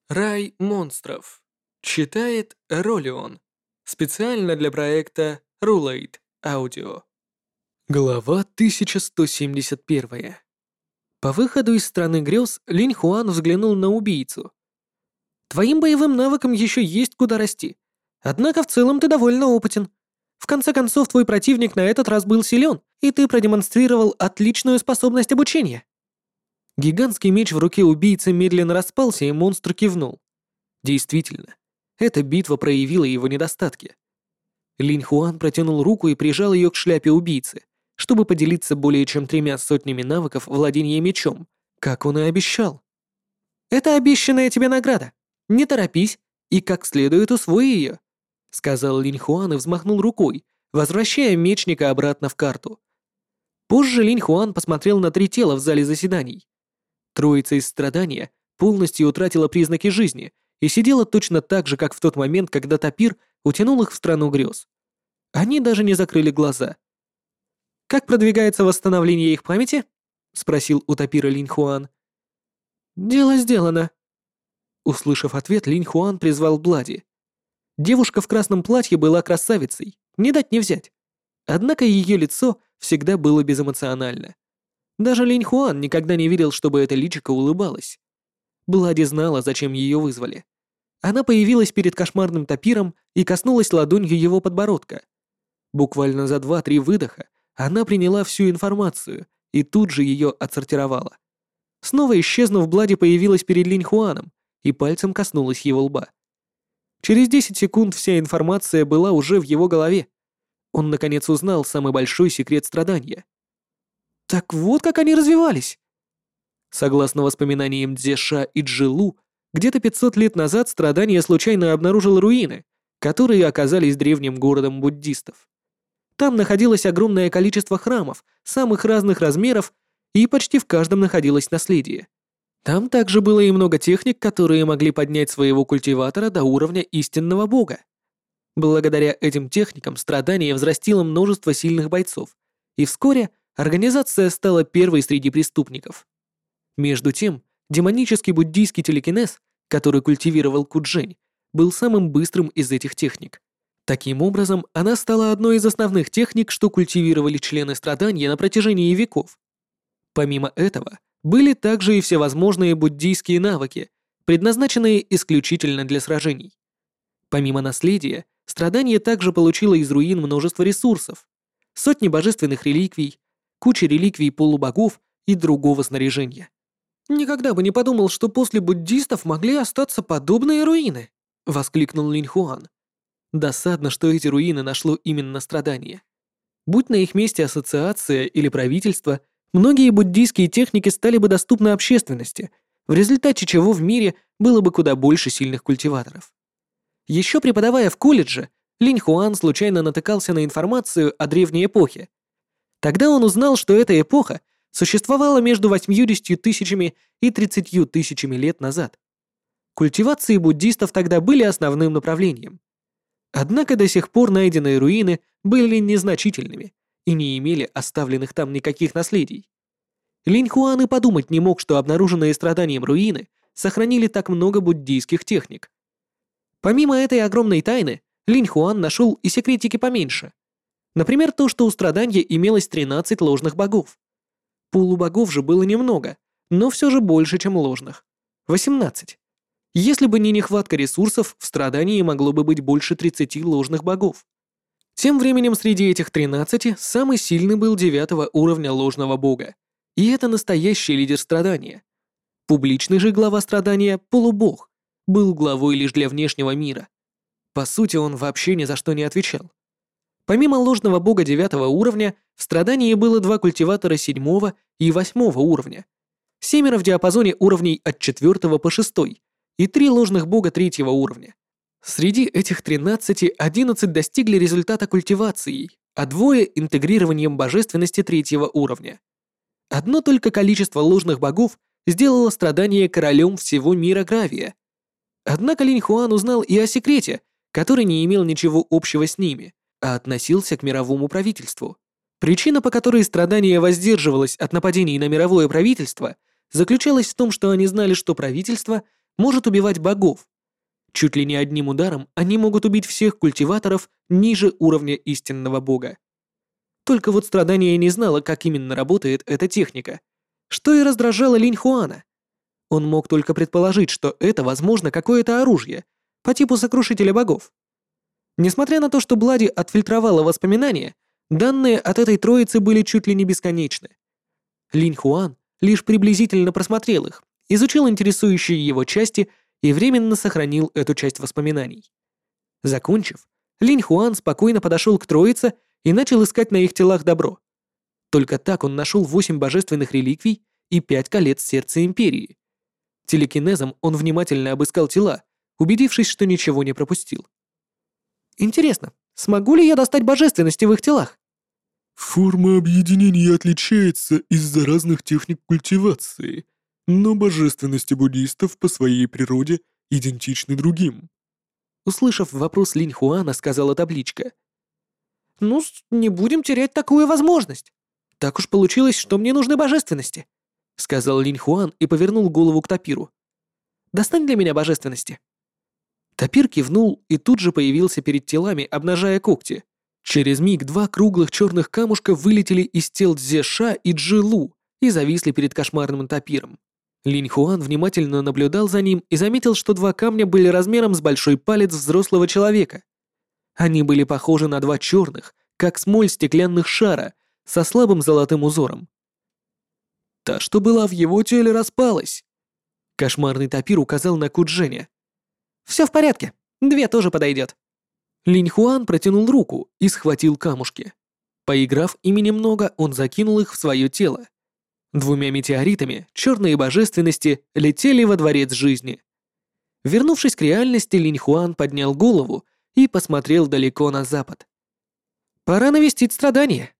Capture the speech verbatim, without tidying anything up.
Рай монстров. Читает Ролион. Специально для проекта Rulate Audio. Глава тысяча сто семьдесят один. По выходу из страны грез Линь Хуан взглянул на убийцу. «Твоим боевым навыкам еще есть куда расти. Однако в целом ты довольно опытен. В конце концов, твой противник на этот раз был силен, и ты продемонстрировал отличную способность обучения». Гигантский меч в руке убийцы медленно распался, и монстр кивнул. Действительно, эта битва проявила его недостатки. Линь Хуан протянул руку и прижал ее к шляпе убийцы, чтобы поделиться более чем тремя сотнями навыков владения мечом, как он и обещал. «Это обещанная тебе награда. Не торопись и как следует усвои ее», — сказал Линь Хуан и взмахнул рукой, возвращая мечника обратно в карту. Позже Линь Хуан посмотрел на три тела в зале заседаний. Троица из страдания полностью утратила признаки жизни и сидела точно так же, как в тот момент, когда Тапир утянул их в страну грез. Они даже не закрыли глаза. «Как продвигается восстановление их памяти?» — спросил у Тапира Линь Хуан. «Дело сделано». Услышав ответ, Линь Хуан призвал Блади. Девушка в красном платье была красавицей, не дать не взять. Однако ее лицо всегда было безэмоционально. Даже Линь Хуан никогда не видел, чтобы это личико улыбалось. Блади знала, зачем ее вызвали. Она появилась перед кошмарным Тапиром и коснулась ладонью его подбородка. Буквально за два-три выдоха она приняла всю информацию и тут же ее отсортировала. Снова исчезнув, Блади появилась перед Линь Хуаном и пальцем коснулась его лба. Через десять секунд вся информация была уже в его голове. Он наконец узнал самый большой секрет страдания. Так вот как они развивались. Согласно воспоминаниям Дзеша и Джилу, где-то пятьсот лет назад страдание случайно обнаружило руины, которые оказались древним городом буддистов. Там находилось огромное количество храмов, самых разных размеров, и почти в каждом находилось наследие. Там также было и много техник, которые могли поднять своего культиватора до уровня истинного бога. Благодаря этим техникам страдание взрастило множество сильных бойцов, и вскоре организация стала первой среди преступников. Между тем, демонический буддийский телекинез, который культивировал Куджень, был самым быстрым из этих техник. Таким образом, она стала одной из основных техник, что культивировали члены страдания на протяжении веков. Помимо этого, были также и всевозможные буддийские навыки, предназначенные исключительно для сражений. Помимо наследия, страдание также получило из руин множество ресурсов, сотни божественных реликвий, куча реликвий полубогов и другого снаряжения. «Никогда бы не подумал, что после буддистов могли остаться подобные руины», — воскликнул Линь Хуан. Досадно, что эти руины нашло именно страдание. Будь на их месте ассоциация или правительство, многие буддийские техники стали бы доступны общественности, в результате чего в мире было бы куда больше сильных культиваторов. Еще преподавая в колледже, Линь Хуан случайно натыкался на информацию о древней эпохе. Тогда он узнал, что эта эпоха существовала между восьмьюдесятью тысячами и тридцатью тысячами лет назад. Культивации буддистов тогда были основным направлением. Однако до сих пор найденные руины были незначительными и не имели оставленных там никаких наследий. Линь Хуан и подумать не мог, что обнаруженные страданием руины сохранили так много буддийских техник. Помимо этой огромной тайны, Линь Хуан нашел и секретики поменьше. Например, то, что у страдания имелось тринадцать ложных богов. Полубогов же было немного, но все же больше, чем ложных. восемнадцать. Если бы не нехватка ресурсов, в страдании могло бы быть больше тридцати ложных богов. Тем временем среди этих тринадцати самый сильный был девятого уровня ложного бога. И это настоящий лидер страдания. Публичный же глава страдания, полубог, был главой лишь для внешнего мира. По сути, он вообще ни за что не отвечал. Помимо ложного бога девятого уровня, в страдании было два культиватора седьмого и восьмого уровня, семеро в диапазоне уровней от четвертого по шестой и три ложных бога третьего уровня. Среди этих тринадцати одиннадцать достигли результата культивацией, а двое — интегрированием божественности третьего уровня. Одно только количество ложных богов сделало страдание королем всего мира Гравия. Однако Линь Хуан узнал и о секрете, который не имел ничего общего с ними, а относился к мировому правительству. Причина, по которой страдание воздерживалось от нападений на мировое правительство, заключалась в том, что они знали, что правительство может убивать богов. Чуть ли не одним ударом они могут убить всех культиваторов ниже уровня истинного бога. Только вот Страдания не знала, как именно работает эта техника, что и раздражало Линь Хуана. Он мог только предположить, что это, возможно, какое-то оружие по типу сокрушителя богов. Несмотря на то, что Блади отфильтровала воспоминания, данные от этой троицы были чуть ли не бесконечны. Линь Хуан лишь приблизительно просмотрел их, изучил интересующие его части и временно сохранил эту часть воспоминаний. Закончив, Линь Хуан спокойно подошел к троице и начал искать на их телах добро. Только так он нашел восемь божественных реликвий и пять колец сердца Империи. Телекинезом он внимательно обыскал тела, убедившись, что ничего не пропустил. Интересно, смогу ли я достать божественности в их телах? Форма объединения отличается из-за разных техник культивации, но божественности буддистов по своей природе идентичны другим. Услышав вопрос Линь Хуана, сказала табличка. Ну, не будем терять такую возможность. Так уж получилось, что мне нужны божественности, сказал Линь Хуан и повернул голову к Тапиру. Достань для меня божественности. Тапир кивнул и тут же появился перед телами, обнажая когти. Через миг два круглых черных камушка вылетели из тел Цзеша и Джилу и зависли перед кошмарным Тапиром. Линь Хуан внимательно наблюдал за ним и заметил, что два камня были размером с большой палец взрослого человека. Они были похожи на два черных, как смоль стеклянных шара, со слабым золотым узором. Та, что была в его теле, распалась. Кошмарный Тапир указал на Кудженя. «Все в порядке, две тоже подойдет». Линь Хуан протянул руку и схватил камушки. Поиграв ими немного, он закинул их в свое тело. Двумя метеоритами черные божественности летели во дворец жизни. Вернувшись к реальности, Линь Хуан поднял голову и посмотрел далеко на запад. «Пора навестить Страдания».